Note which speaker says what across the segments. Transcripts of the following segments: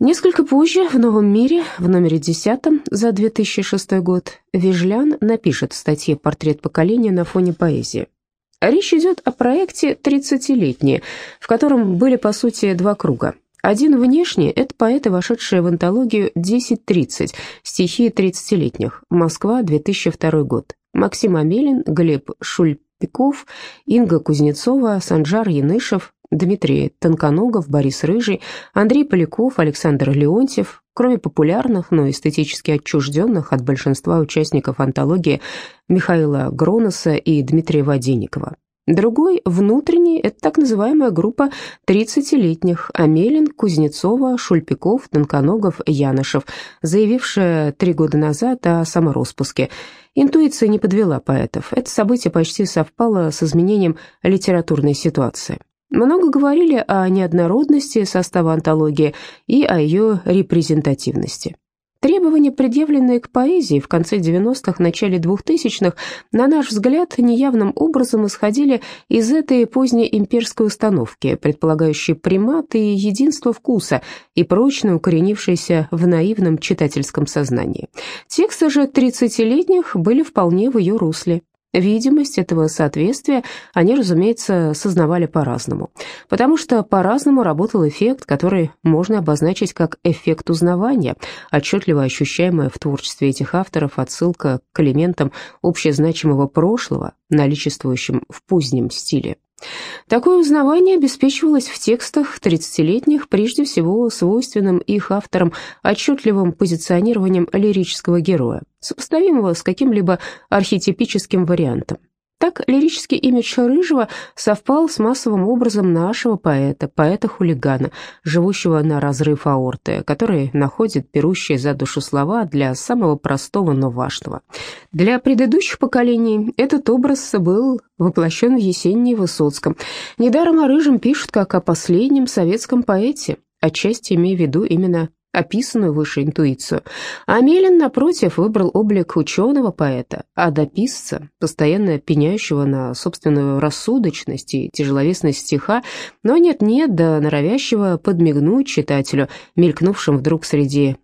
Speaker 1: Несколько позже в «Новом мире», в номере 10 за 2006 год, Вижлян напишет в статье «Портрет поколения на фоне поэзии». Речь идет о проекте «30-летние», в котором были, по сути, два круга. Один внешний – это поэты, вошедшие в антологию «10-30. Стихи 30-летних. Москва, 2002 год». Максим Амелин, Глеб Шульпиков, Инга Кузнецова, Санжар Янышев, Дмитрий Тонконогов, Борис Рыжий, Андрей Поляков, Александр Леонтьев. Кроме популярных, но эстетически отчужденных от большинства участников антологии Михаила Гроноса и Дмитрия Воденникова. Другой, внутренний, это так называемая группа 30-летних: Амелин, Кузнецова, Шульпиков, Тонконогов, Янышев, заявившая 3 года назад о самороспуске. Интуиция не подвела поэтов. Это событие почти совпало с изменением литературной ситуации. Много говорили о неоднородности состава антологии и о ее репрезентативности. Требования, предъявленные к поэзии в конце 90-х, начале 2000-х, на наш взгляд, неявным образом исходили из этой поздней имперской установки, предполагающей примат и единство вкуса и прочно укоренившейся в наивном читательском сознании. Тексты же 30-летних были вполне в ее русле. Видимость этого соответствия они, разумеется, сознавали по-разному, потому что по-разному работал эффект, который можно обозначить как эффект узнавания, отчетливо ощущаемая в творчестве этих авторов отсылка к элементам общезначимого прошлого, наличествующим в позднем стиле. Такое узнавание обеспечивалось в текстах 30-летних прежде всего свойственным их авторам отчетливым позиционированием лирического героя, сопоставимого с каким-либо архетипическим вариантом. Так, лирический имидж Рыжего совпал с массовым образом нашего поэта, поэта-хулигана, живущего на разрыв аорты, который находит берущие за душу слова для самого простого, но важного. Для предыдущих поколений этот образ был воплощен в Есенине и Высоцком. Недаром о Рыжем пишут как о последнем советском поэте, отчасти имея в виду именно описанную выше интуицию. Амелин, напротив, выбрал облик ученого-поэта, а дописца, постоянно пеняющего на собственную рассудочность и тяжеловесность стиха, но нет-нет, да норовящего подмигнуть читателю, мелькнувшим вдруг среди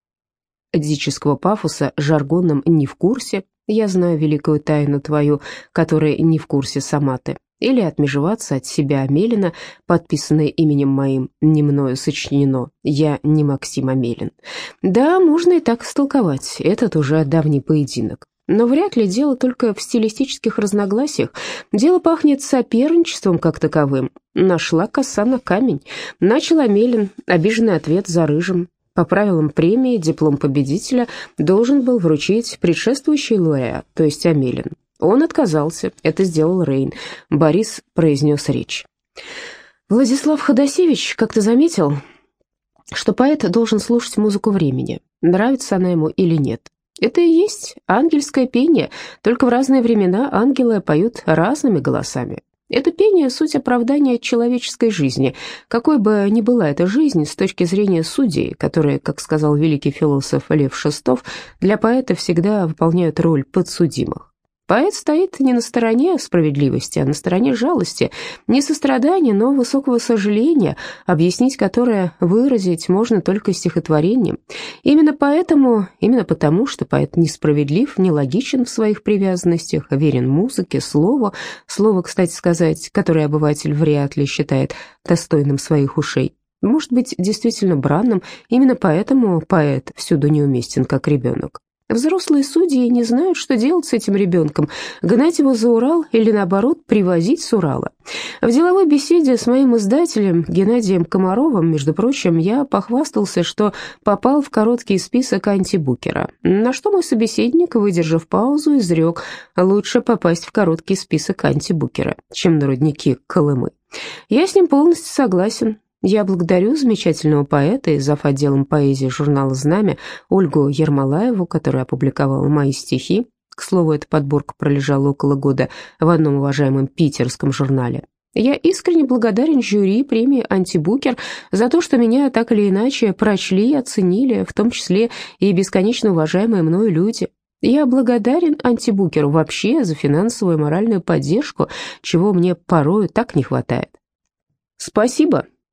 Speaker 1: эдического пафоса жаргоном «не в курсе», «я знаю великую тайну твою, которой не в курсе сама ты», или отмежеваться от себя Амелина, подписанное именем моим, не мною сочинено, я не Максим Амелин. Да, можно и так истолковать, этот уже давний поединок. Но вряд ли дело только в стилистических разногласиях. Дело пахнет соперничеством как таковым. Нашла коса на камень. Начал Амелин, обиженный ответ за Рыжим. По правилам премии диплом победителя должен был вручить предшествующий лауреат, то есть Амелин. Он отказался, это сделал Рейн. Борис произнес речь. Владислав Ходосевич как-то заметил, что поэт должен слушать музыку времени, нравится она ему или нет. Это и есть ангельское пение, только в разные времена ангелы поют разными голосами. Это пение – суть оправдания человеческой жизни, какой бы ни была эта жизнь с точки зрения судей, которые, как сказал великий философ Лев Шестов, для поэта всегда выполняют роль подсудимых. Поэт стоит не на стороне справедливости, а на стороне жалости, не сострадания, но высокого сожаления, объяснить которое, выразить можно только стихотворением. Именно потому, что поэт несправедлив, нелогичен в своих привязанностях, верен музыке, слову, кстати сказать, которое обыватель вряд ли считает достойным своих ушей. Может быть, действительно бранным, именно поэтому поэт всюду неуместен, как ребенок. Взрослые судьи не знают, что делать с этим ребенком, гнать его за Урал или, наоборот, привозить с Урала. В деловой беседе с моим издателем Геннадием Комаровым, между прочим, я похвастался, что попал в короткий список антибукера, на что мой собеседник, выдержав паузу, изрек: лучше попасть в короткий список антибукера, чем на рудники Колымы. Я с ним полностью согласен. Я благодарю замечательного поэта и зав. Отделом поэзии журнала «Знамя» Ольгу Ермолаеву, которая опубликовала мои стихи. К слову, эта подборка пролежала около года в одном уважаемом питерском журнале. Я искренне благодарен жюри премии «Антибукер» за то, что меня так или иначе прочли и оценили, в том числе и бесконечно уважаемые мною люди. Я благодарен «Антибукеру» вообще за финансовую и моральную поддержку, чего мне порою так не хватает. Спасибо.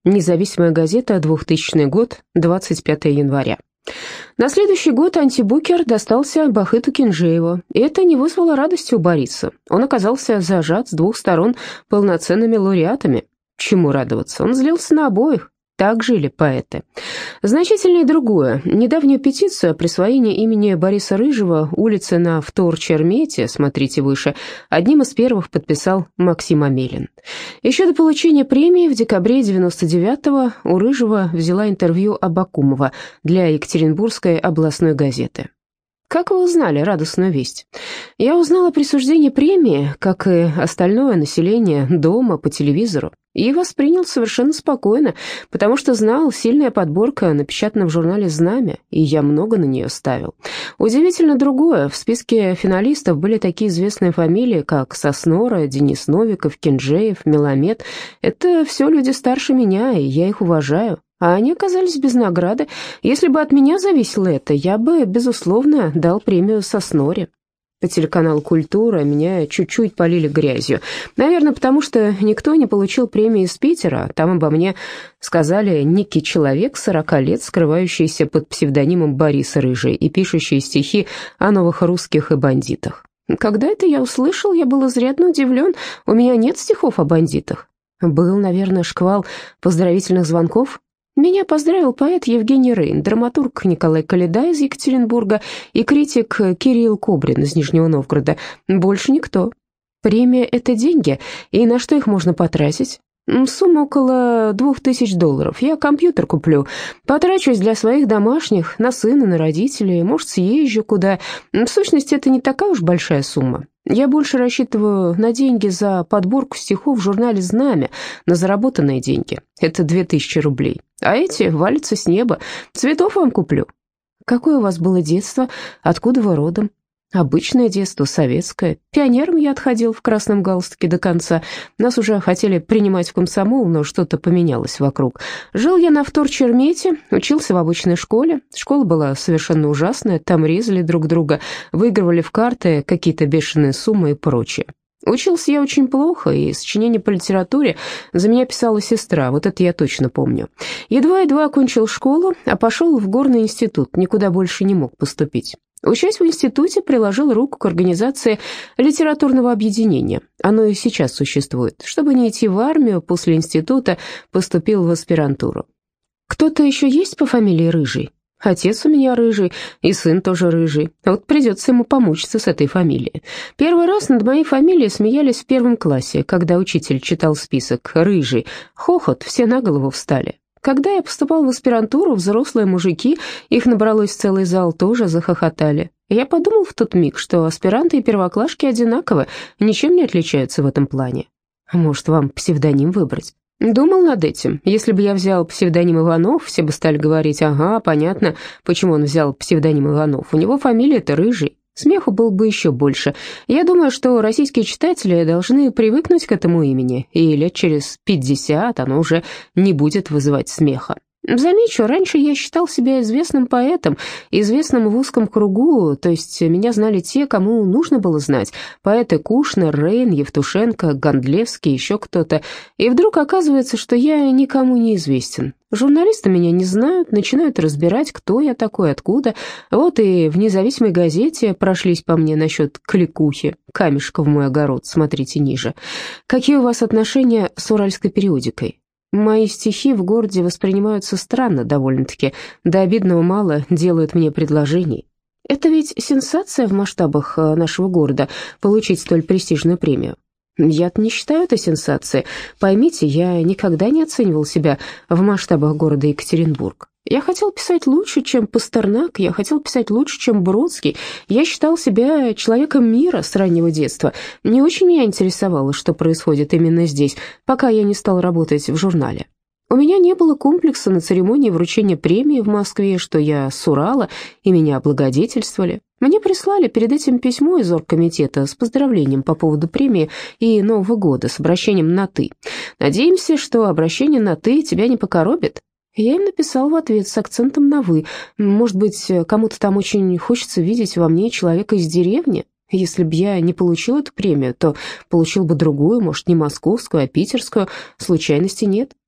Speaker 1: Независимая газета, 2000 год, 25 января. На следующий год антибукер достался Бахыту Кинжееву, и это не вызвало радости у Бориса. Он оказался зажат с двух сторон полноценными лауреатами. Чему радоваться? Он злился на обоих. Так жили поэты. Значительнее другое. Недавнюю петицию о присвоении имени Бориса Рыжего улице на Вторчермете, смотрите выше, одним из первых подписал Максим Амелин. Еще до получения премии в декабре 99-го у Рыжего взяла интервью Абакумова для Екатеринбургской областной газеты. Как вы узнали радостную весть? Я узнала о присуждении премии, как и остальное население, дома, по телевизору, и воспринял совершенно спокойно, потому что знал, сильная подборка напечатана в журнале «Знамя», и я много на нее ставил. Удивительно другое, в списке финалистов были такие известные фамилии, как Соснора, Денис Новиков, Кинжеев, Меламед. Это все люди старше меня, и я их уважаю. А они оказались без награды. Если бы от меня зависело это, я бы, безусловно, дал премию Сосноре. По телеканалу «Культура» меня чуть-чуть полили грязью. Наверное, потому что никто не получил премии из Питера. Там обо мне сказали некий человек 40 лет, скрывающийся под псевдонимом Борис Рыжий и пишущий стихи о новых русских и бандитах. Когда это я услышал, я был изрядно удивлен. У меня нет стихов о бандитах. Был, наверное, шквал поздравительных звонков. Меня поздравил поэт Евгений Рейн, драматург Николай Коляда из Екатеринбурга и критик Кирилл Кобрин из Нижнего Новгорода. Больше никто. Премия — это деньги, и на что их можно потратить? Сумма около $2000. Я компьютер куплю, потрачусь для своих домашних, на сына, на родителей, может, съезжу куда. В сущности, это не такая уж большая сумма. Я больше рассчитываю на деньги за подборку стихов в журнале «Знамя», на заработанные деньги. Это 2000 рублей. А эти валятся с неба. Цветов вам куплю. Какое у вас было детство? Откуда вы родом? Обычное детство, советское. Пионером я отходил в красном галстуке до конца. Нас уже хотели принимать в комсомол, но что-то поменялось вокруг. Жил я на Вторчермете, учился в обычной школе. Школа была совершенно ужасная, там резали друг друга, выигрывали в карты какие-то бешеные суммы и прочее. Учился я очень плохо, и сочинение по литературе за меня писала сестра, вот это я точно помню. Едва-едва окончил школу, а пошел в горный институт, никуда больше не мог поступить. Учась в институте, приложил руку к организации литературного объединения. Оно и сейчас существует. Чтобы не идти в армию, после института поступил в аспирантуру. Кто-то еще есть по фамилии Рыжий? Отец у меня Рыжий, и сын тоже Рыжий. Вот придется ему помучиться с этой фамилией. Первый раз над моей фамилией смеялись в 1 классе, когда учитель читал список «Рыжий». Хохот, все на голову встали. Когда я поступал в аспирантуру, взрослые мужики, их набралось целый зал, тоже захохотали. Я подумал в тот миг, что аспиранты и первоклашки одинаковы, ничем не отличаются в этом плане. Может, вам псевдоним выбрать? Думал над этим. Если бы я взял псевдоним Иванов, все бы стали говорить: ага, понятно, почему он взял псевдоним Иванов. У него фамилия-то Рыжий. Смеху было бы еще больше. Я думаю, что российские читатели должны привыкнуть к этому имени, и лет через 50 оно уже не будет вызывать смеха. Замечу, раньше я считал себя известным поэтом, известным в узком кругу, то есть меня знали те, кому нужно было знать. Поэты Кушнер, Рейн, Евтушенко, Гондлевский, еще кто-то. И вдруг оказывается, что я никому не известен. Журналисты меня не знают, начинают разбирать, кто я такой, откуда. Вот и в независимой газете прошлись по мне насчет кликухи. Камешка в мой огород, смотрите ниже. Какие у вас отношения с уральской периодикой? Мои стихи в городе воспринимаются странно довольно-таки, до обидного мало делают мне предложений. Это ведь сенсация в масштабах нашего города, получить столь престижную премию. Я-то не считаю это сенсацией. Поймите, я никогда не оценивал себя в масштабах города Екатеринбург. Я хотел писать лучше, чем Пастернак, я хотел писать лучше, чем Бродский. Я считал себя человеком мира с раннего детства. Не очень меня интересовало, что происходит именно здесь, пока я не стал работать в журнале. У меня не было комплекса на церемонии вручения премии в Москве, что я с Урала, и меня облагодетельствовали. Мне прислали перед этим письмо из оргкомитета с поздравлением по поводу премии и Нового года с обращением на «ты». Надеемся, что обращение на «ты» тебя не покоробит. Я им написал в ответ с акцентом на «вы». Может быть, кому-то там очень хочется видеть во мне человека из деревни? Если бы я не получил эту премию, то получил бы другую, может, не московскую, а питерскую. Случайности нет.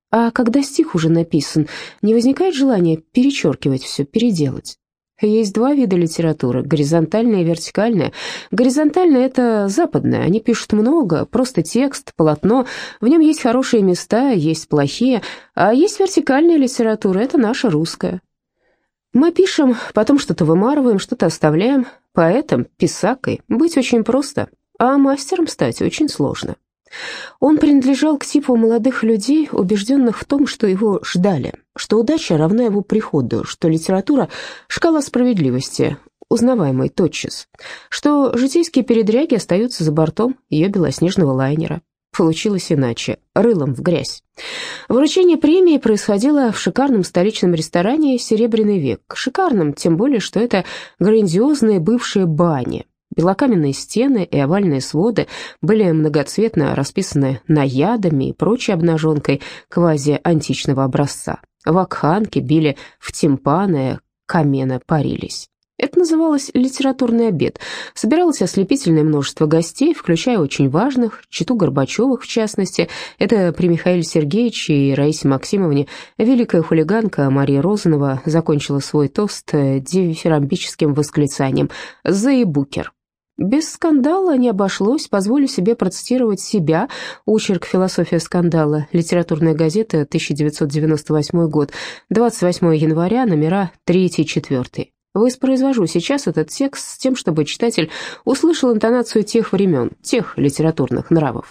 Speaker 1: А когда стих уже написан, не возникает желания перечеркивать все, переделать? Есть два вида литературы — горизонтальная и вертикальная. Горизонтальная — это западная, они пишут много, просто текст, полотно, в нем есть хорошие места, есть плохие, а есть вертикальная литература — это наша русская. Мы пишем, потом что-то вымарываем, что-то оставляем. Поэтом, писакой, быть очень просто, а мастером стать очень сложно. Он принадлежал к типу молодых людей, убежденных в том, что его ждали, что удача равна его приходу, что литература — шкала справедливости, узнаваемой тотчас, что житейские передряги остаются за бортом ее белоснежного лайнера. Получилось иначе, рылом в грязь. Вручение премии происходило в шикарном столичном ресторане «Серебряный век». Шикарном, тем более, что это грандиозные бывшие бани. Белокаменные стены и овальные своды были многоцветно расписаны наядами и прочей обнаженкой квази-античного образца. Вакханки били в тимпаны, камены парились. Это называлось «литературный обед». Собиралось ослепительное множество гостей, включая очень важных, читу Горбачевых в частности. Это при Михаиле Сергеевиче и Раисе Максимовне великая хулиганка Мария Розанова закончила свой тост дифирамбическим восклицанием «Заебукер». Без скандала не обошлось, позволю себе процитировать себя, очерк «Философия скандала», литературная газета, 1998 год, 28 января, номера 3-4. Воспроизвожу сейчас этот текст с тем, чтобы читатель услышал интонацию тех времен, тех литературных нравов.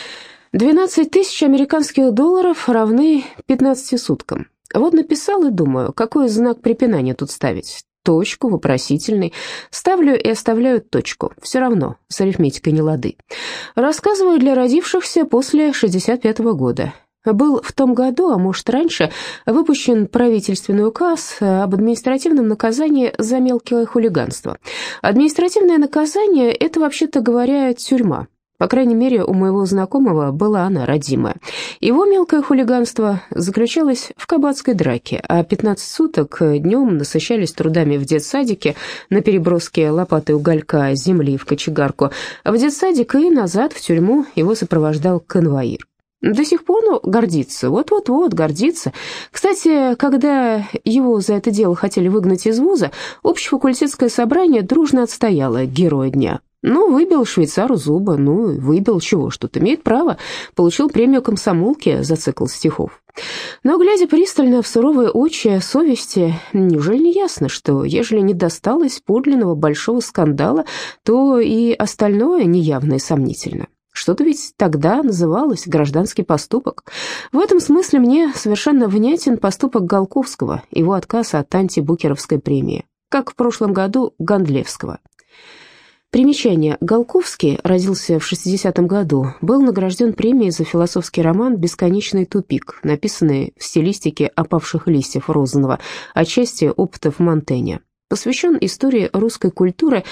Speaker 1: 12 тысяч американских долларов равны 15 суткам. Вот написал и думаю, какой знак препинания тут ставить. Точку, вопросительный. Ставлю и оставляю точку. Все равно, с арифметикой не лады. Рассказываю для родившихся после 65-го года. Был в том году, а может раньше, выпущен правительственный указ об административном наказании за мелкое хулиганство. Административное наказание — это, вообще-то говоря, тюрьма. По крайней мере, у моего знакомого была она родимая. Его мелкое хулиганство заключалось в кабацкой драке, а 15 суток днем насыщались трудами в детсадике на переброске лопатой уголька земли в кочегарку. В детсадик и назад в тюрьму его сопровождал конвоир. До сих пор, гордится, вот-вот-вот, гордится. Кстати, когда его за это дело хотели выгнать из вуза, общефакультетское собрание дружно отстояло героя дня. Выбил швейцару зуба, выбил чего ж тут, имеет право, получил премию комсомолки за цикл стихов. Но, глядя пристально в суровые очи совести, неужели не ясно, что, ежели не досталось подлинного большого скандала, то и остальное неявно и сомнительно? Что-то ведь тогда называлось гражданский поступок. В этом смысле мне совершенно внятен поступок Голковского, его отказ от антибукеровской премии, как в прошлом году Гондлевского. Примечание. Голковский родился в 60-м году, был награжден премией за философский роман «Бесконечный тупик», написанный в стилистике «Опавших листьев» Розанова, отчасти опытов Монтэня. Посвящен истории русской культуры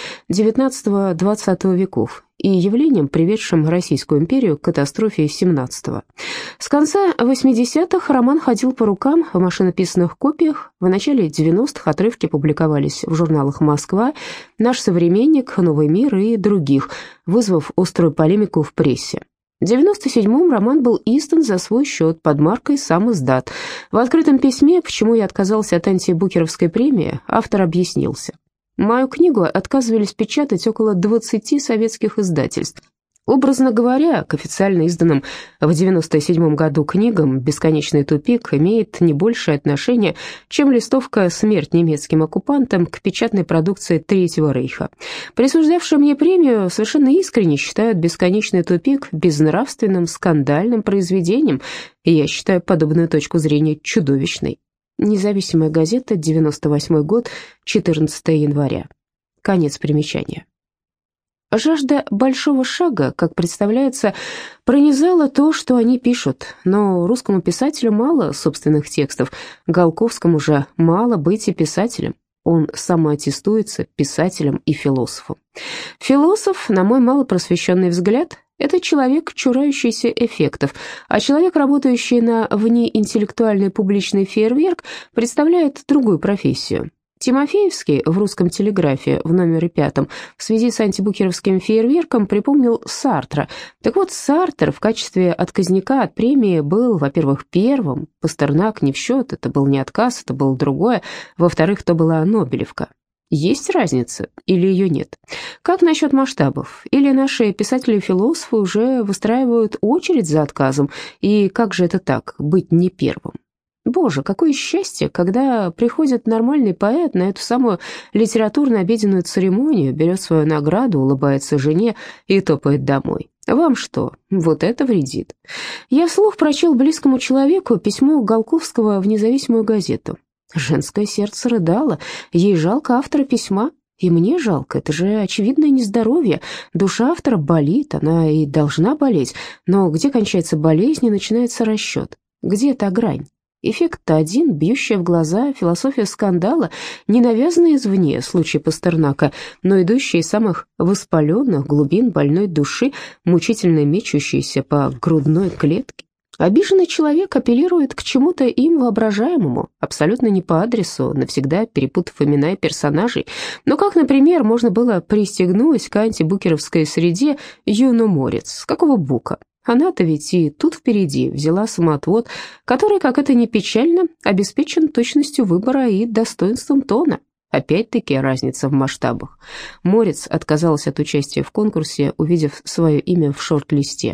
Speaker 1: XIX-XX веков и явлениям, приведшим Российскую империю к катастрофе XVII. С конца 80-х роман ходил по рукам в машинописных копиях, в начале 90-х отрывки публиковались в журналах «Москва», «Наш современник», «Новый мир» и других, вызвав острую полемику в прессе. В 97-м роман был издан за свой счет под маркой «Сам издат». В открытом письме, почему я отказался от антибукеровской премии, автор объяснился. Мою книгу отказывались печатать около 20 советских издательств. Образно говоря, к официально изданным в 97 году книгам «Бесконечный тупик» имеет не большее отношение, чем листовка «Смерть немецким оккупантам» к печатной продукции Третьего рейха. Присуждавшие мне премию совершенно искренне считают «Бесконечный тупик» безнравственным, скандальным произведением, и я считаю подобную точку зрения чудовищной. Независимая газета, 98 год, 14 января. Конец примечания. Жажда большого шага, как представляется, пронизала то, что они пишут, но русскому писателю мало собственных текстов, Голковскому же мало быть и писателем. Он самоаттестуется писателем и философом. Философ, на мой малопросвещенный взгляд, это человек, чурающийся эффектов, а человек, работающий на внеинтеллектуальный публичный фейерверк, представляет другую профессию. Тимофеевский в «Русском телеграфе» в номере 5 в связи с антибукеровским фейерверком припомнил Сартра. Так вот, Сартр в качестве отказника от премии был, во-первых, первым, Пастернак не в счет, это был не отказ, это было другое, во-вторых, то была Нобелевка. Есть разница или ее нет? Как насчет масштабов? Или наши писатели-философы уже выстраивают очередь за отказом? И как же это так, быть не первым? Боже, какое счастье, когда приходит нормальный поэт на эту самую литературно-обеденную церемонию, берет свою награду, улыбается жене и топает домой. Вам что, вот это вредит? Я вслух прочел близкому человеку письмо Голковского в «Независимую газету». Женское сердце рыдало, ей жалко автора письма. И мне жалко, это же очевидное нездоровье. Душа автора болит, она и должна болеть. Но где кончается болезнь и начинается расчет? Где та грань? Эффект один, бьющая в глаза философия скандала, не навязанная извне, случай Пастернака, но идущая из самых воспаленных глубин больной души, мучительно мечущейся по грудной клетке. Обиженный человек апеллирует к чему-то им воображаемому, абсолютно не по адресу, навсегда перепутав имена и персонажей. Но как, например, можно было пристегнуть к антибукеровской среде Юну Морец? С какого бука? Она-то ведь и тут впереди взяла самоотвод, который, как это ни печально, обеспечен точностью выбора и достоинством тона. Опять-таки разница в масштабах. Морец отказалась от участия в конкурсе, увидев свое имя в шорт-листе.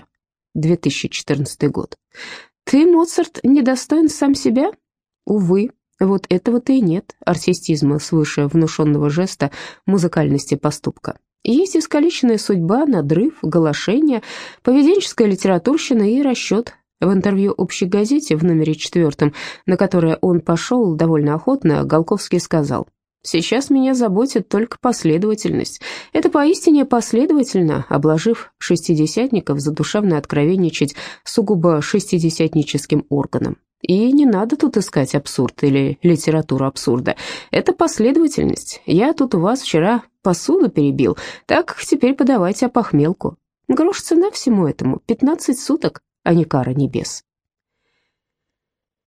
Speaker 1: 2014 год. Ты, Моцарт, недостоин сам себя? Увы, вот этого-то и нет, артистизма свыше внушенного жеста, музыкальности поступка. Есть искалеченная судьба, надрыв, голошение, поведенческая литературщина и расчет. В интервью «Общей газете» в номере 4, на которое он пошел довольно охотно, Голковский сказал: «Сейчас меня заботит только последовательность. Это поистине последовательно, обложив шестидесятников задушевно откровенничать сугубо шестидесятническим органом. И не надо тут искать абсурд или литературу абсурда. Это последовательность. Я тут у вас вчера посуду перебил, так теперь подавайте опохмелку. Грош цена всему этому, 15 суток, а не кара небес».